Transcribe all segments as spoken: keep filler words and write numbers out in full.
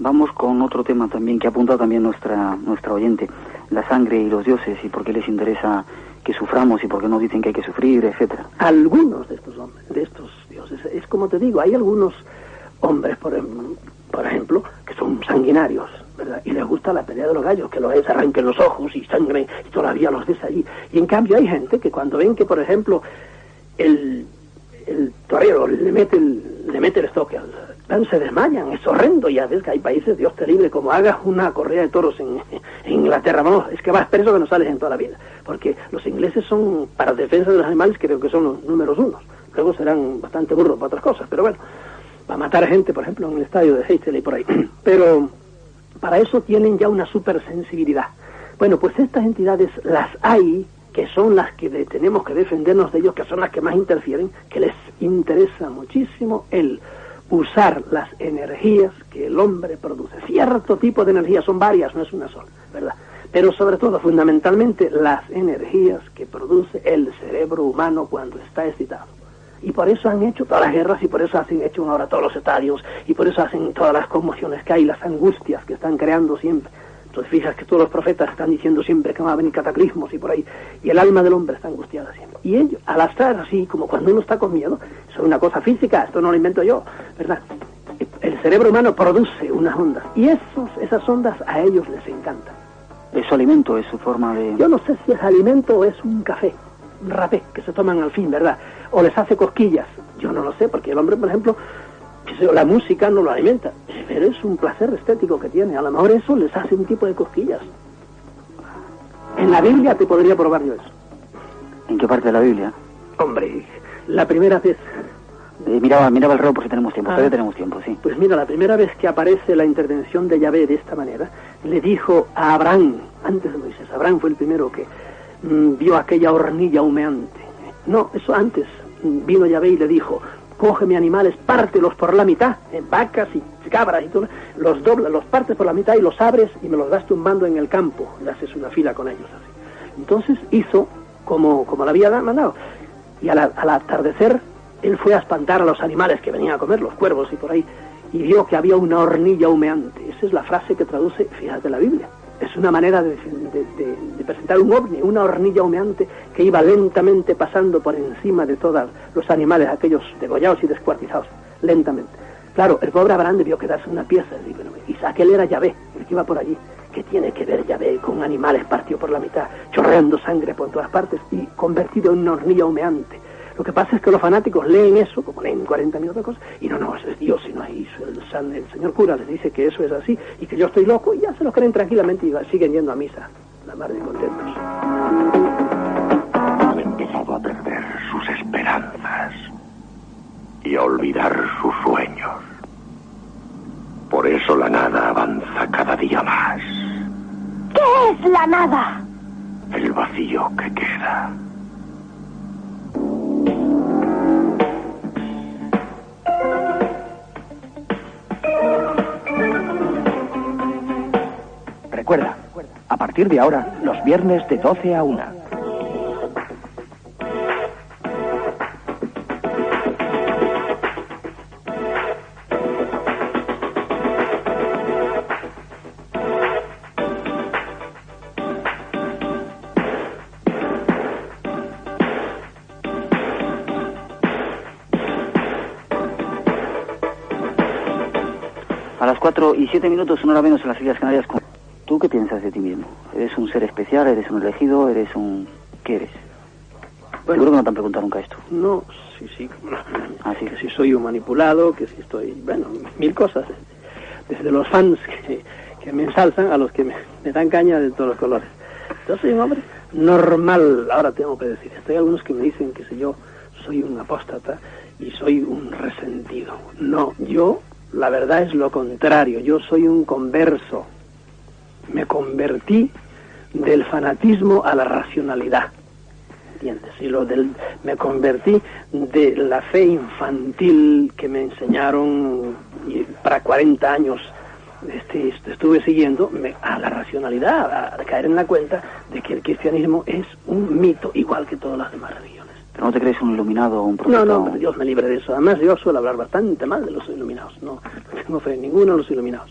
Vamos con otro tema también que ha apuntado también nuestra nuestra oyente, la sangre y los dioses, y por qué les interesa que suframos y por qué nos dicen que hay que sufrir, etcétera. Algunos de estos hombres, de estos dioses, es como te digo, hay algunos hombres, por, por ejemplo, que son sanguinarios, ¿verdad? Y les gusta la pelea de los gallos, que los ves, arranquen los ojos y sangre y todavía los ves allí. Y en cambio hay gente que cuando ven que, por ejemplo, el, el torero le mete el, le mete el estoque al dan, se desmayan, es horrendo. Ya ves que hay países, Dios te libre, como hagas una corrida de toros en, en Inglaterra, vamos, es que vas preso que no sales en toda la vida, porque los ingleses son, para defensa de los animales, creo que son los números unos. Luego serán bastante burros para otras cosas, pero bueno, para matar gente, por ejemplo, en el estadio de Heysel y por ahí. Pero para eso tienen ya una supersensibilidad. Bueno, pues estas entidades las hay, que son las que de, tenemos que defendernos de ellos, que son las que más interfieren, que les interesa muchísimo el usar las energías que el hombre produce. Cierto tipo de energías, son varias, no es una sola, ¿verdad? Pero sobre todo, fundamentalmente, las energías que produce el cerebro humano cuando está excitado. Y por eso han hecho todas las guerras, y por eso hacen hecho ahora todos los estadios, y por eso hacen todas las conmociones que hay, las angustias que están creando siempre. Entonces fijas que todos los profetas están diciendo siempre que van a venir cataclismos y por ahí, y el alma del hombre está angustiada siempre. Y ellos, al estar así, como cuando uno está con miedo, eso es una cosa física, esto no lo invento yo, ¿verdad? El cerebro humano produce unas ondas, y esos, esas ondas a ellos les encantan. ¿Es su alimento, es su forma de...? Yo no sé si es alimento o es un café, un rapé, que se toman al fin, ¿verdad? O les hace cosquillas, yo no lo sé, porque el hombre, por ejemplo, la música no lo alimenta, pero es un placer estético que tiene, a lo mejor eso les hace un tipo de cosquillas. En la Biblia te podría probar yo eso. ¿En qué parte de la Biblia? Hombre, la primera vez... Eh, miraba, miraba el reloj por si tenemos tiempo, ah, todavía tenemos tiempo, sí. Pues mira, la primera vez que aparece la intervención de Yahvé de esta manera, le dijo a Abraham, antes de Moisés, Abraham fue el primero que mmm, vio aquella hornilla humeante. No, eso antes, vino Yahvé y le dijo, cógeme animales, pártelos por la mitad, eh, vacas y cabras y todo, los doblas, los partes por la mitad y los abres y me los das tumbando en el campo, y haces una fila con ellos así. Entonces hizo como, como le había mandado, y al, al atardecer él fue a espantar a los animales que venían a comer, los cuervos y por ahí, y vio que había una hornilla humeante. Esa es la frase que traduce, fíjate, la Biblia. Es una manera de, de, de, de presentar un ovni, una hornilla humeante que iba lentamente pasando por encima de todos los animales, aquellos degollados y descuartizados, lentamente. Claro, el pobre Abraham debió quedarse una pieza, y aquel era Yahvé, el que iba por allí. ¿Qué tiene que ver Yahvé con animales partidos por la mitad, chorreando sangre por todas partes y convertido en una hornilla humeante? Lo que pasa es que los fanáticos leen eso, como leen cuarenta mil otras cosas, y no, no, eso es Dios, y no hay el, el señor cura les dice que eso es así, y que yo estoy loco, y ya se lo creen tranquilamente y siguen yendo a misa, la mar de contentos. Han empezado a perder sus esperanzas y a olvidar sus sueños. Por eso la nada avanza cada día más. ¿Qué es la nada? El vacío que queda. Recuerda, a partir de ahora, los viernes de doce a una. A las cuatro y siete minutos, una hora menos en las Islas Canarias. ¿Tú qué piensas de ti mismo? ¿Eres un ser especial? ¿Eres un elegido? ¿Eres un...? ¿Qué eres? Bueno, seguro que no te han preguntado nunca esto. No, sí, sí. Ah, sí. Que si soy un manipulado, que si estoy... Bueno, mil cosas. Desde los fans que, que me ensalzan a los que me, me dan caña de todos los colores. Yo soy un hombre normal, ahora tengo que decir. Hay algunos que me dicen que si yo soy un apóstata y soy un resentido. No, yo, la verdad es lo contrario. Yo soy un converso. Me convertí del fanatismo a la racionalidad, ¿entiendes? Y lo del, me convertí de la fe infantil que me enseñaron y para cuarenta años este, estuve siguiendo, me, a la racionalidad, a caer en la cuenta de que el cristianismo es un mito igual que todas las demás religiones. ¿Pero no te crees un iluminado o un profeta? No, no, pero Dios me libre de eso. Además yo suelo hablar bastante mal de los iluminados. No, no tengo fe en ninguno de los iluminados.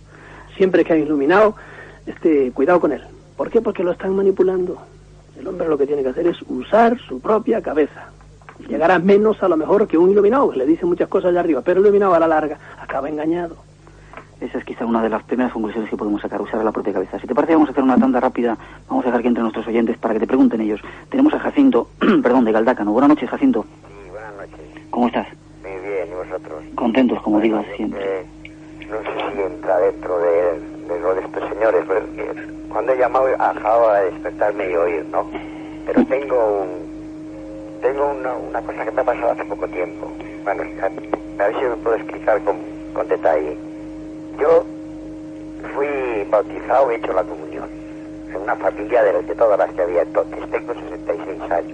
siempre que hay iluminado, este, cuidado con él. ¿Por qué? Porque lo están manipulando. El hombre lo que tiene que hacer es usar su propia cabeza. Llegará menos a lo mejor que un iluminado, que le dice muchas cosas allá arriba, pero el iluminado a la larga acaba engañado. Esa es quizá una de las primeras conclusiones que podemos sacar, usar la propia cabeza. Si te parece, vamos a hacer una tanda rápida, vamos a dejar que entre nuestros oyentes para que te pregunten ellos. Tenemos a Jacinto, perdón, de Galdácano. Buenas noches, Jacinto. Sí, buenas noches. ¿Cómo estás? Muy bien, ¿y vosotros? Contentos, como Bueno, digas siempre. Eh, no sé si entra dentro de, de lo de estos señores, porque cuando he llamado acabo de despertarme y oír, ¿no? Pero tengo un... Tengo una, una cosa que me ha pasado hace poco tiempo. Bueno, a, a ver si me puedo explicar con, con detalle. Yo fui bautizado, he hecho la comunión en una familia de, de todas las que había entonces. Tengo sesenta y seis años.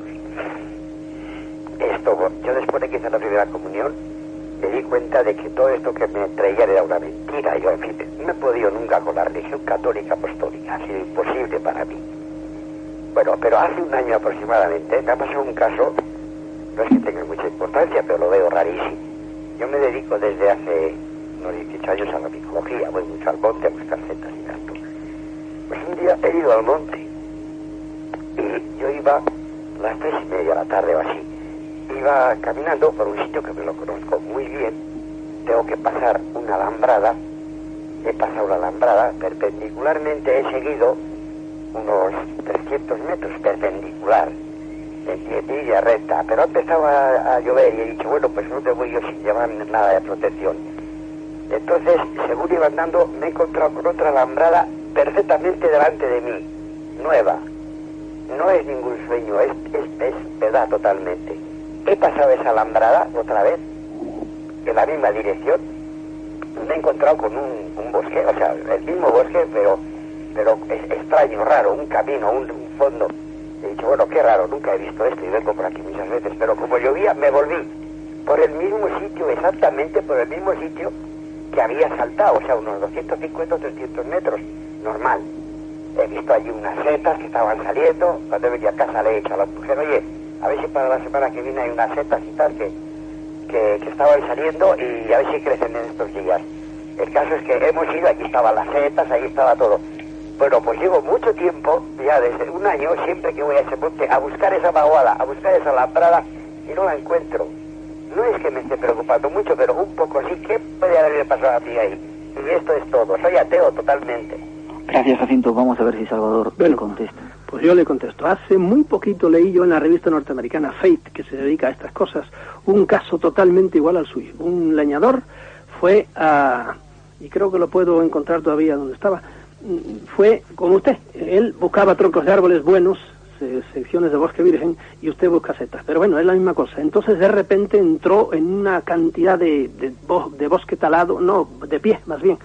Esto, yo después de que hice la primera comunión, me di cuenta de que todo esto que me traían era una mentira. Yo, en fin, no he podido nunca con la religión católica apostólica. Ha sido imposible para mí. Bueno, pero hace un año aproximadamente me ha pasado un caso, no es que tenga mucha importancia, pero lo veo rarísimo. Yo me dedico desde hace unos dieciocho años a la micología, voy mucho al monte a buscar setas y gato. Pues un día he ido al monte y yo iba a las tres y media de la tarde o así. Iba caminando por un sitio que me lo conozco muy bien, tengo que pasar una alambrada, he pasado la alambrada, perpendicularmente he seguido unos trescientos metros perpendicular, en línea recta, pero ha empezado a, a llover y he dicho, bueno, pues no te voy yo sin llevar nada de protección. Entonces, según iba andando, me he encontrado con otra alambrada perfectamente delante de mí, nueva. No es ningún sueño, es, es, es verdad totalmente. He pasado esa alambrada otra vez, en la misma dirección, me he encontrado con un, un bosque, o sea, el mismo bosque, pero pero es extraño, raro, un camino, un, un fondo. He dicho, bueno, qué raro, nunca he visto esto y vengo por aquí muchas veces, pero como llovía me volví por el mismo sitio, exactamente por el mismo sitio que había saltado, o sea, unos doscientos cincuenta o trescientos metros, normal. He visto allí unas setas que estaban saliendo, cuando venía a casa le he dicho a la mujer, oye, a ver si para la semana que viene hay unas setas y tal que, que, que estaban saliendo y a ver si crecen en estos días. El caso es que hemos ido, allí estaban las setas, allí estaba todo. Bueno, pues llevo mucho tiempo, ya desde un año, siempre que voy a ese monte, a buscar esa vaguada, a buscar esa alambrada, y no la encuentro. No es que me esté preocupando mucho, pero un poco sí. ¿Qué puede haberme pasado a mí ahí? Y esto es todo. Soy ateo totalmente. Gracias, Jacinto. Vamos a ver si Salvador bueno, le contesta. Pues yo le contesto. Hace muy poquito leí yo en la revista norteamericana Fate, que se dedica a estas cosas, un caso totalmente igual al suyo. Un leñador fue a... y creo que lo puedo encontrar todavía donde estaba... fue como usted, él buscaba troncos de árboles buenos, se, secciones de bosque virgen, y usted busca setas, pero bueno, es la misma cosa. Entonces de repente entró en una cantidad de, de, de bosque talado, no, de pie más bien,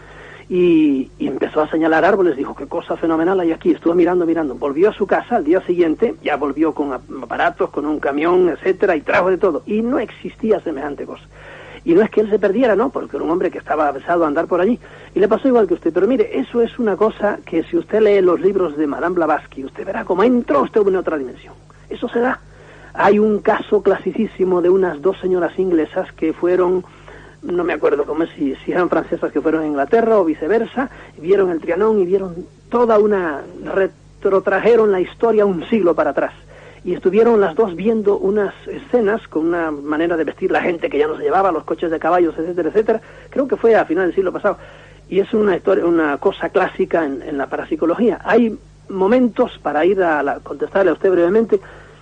y, y empezó a señalar árboles, dijo, qué cosa fenomenal hay aquí, estuvo mirando, mirando, volvió a su casa al día siguiente, ya volvió con aparatos, con un camión, etcétera, y trajo de todo, y no existía semejante cosa. Y no es que él se perdiera, no, porque era un hombre que estaba avezado a andar por allí. Y le pasó igual que usted. Pero mire, eso es una cosa que si usted lee los libros de Madame Blavatsky, usted verá cómo entró usted en otra dimensión. Eso se da. Hay un caso clasicísimo de unas dos señoras inglesas que fueron, no me acuerdo cómo es, si, si eran francesas que fueron a Inglaterra o viceversa, y vieron el Trianón y vieron toda una... retrotrajeron la historia un siglo para atrás. Y estuvieron las dos viendo unas escenas con una manera de vestir la gente que ya no se llevaba, los coches de caballos, etcétera, etcétera. Creo que fue a final del siglo pasado. Y es una historia, una cosa clásica en, en la parapsicología. Hay momentos, para ir a la, contestarle a usted brevemente,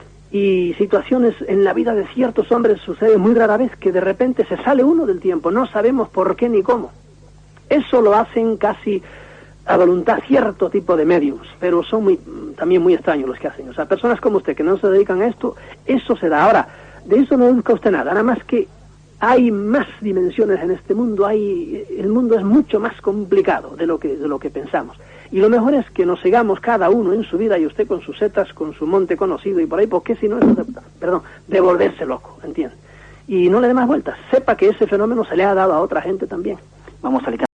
y situaciones en la vida de ciertos hombres sucede muy rara vez que de repente se sale uno del tiempo. No sabemos por qué ni cómo. Eso lo hacen casi... a voluntad cierto tipo de medios, pero son muy, también muy extraños los que hacen. O sea, personas como usted que no se dedican a esto, eso se da. Ahora, de eso no busca usted nada, nada más que hay más dimensiones en este mundo, hay el mundo es mucho más complicado de lo que de lo que pensamos. Y lo mejor es que nos sigamos cada uno en su vida, y usted con sus setas, con su monte conocido y por ahí, porque si no es, perdón, de volverse loco, ¿entiende? Y no le dé más vueltas, sepa que ese fenómeno se le ha dado a otra gente también. Vamos a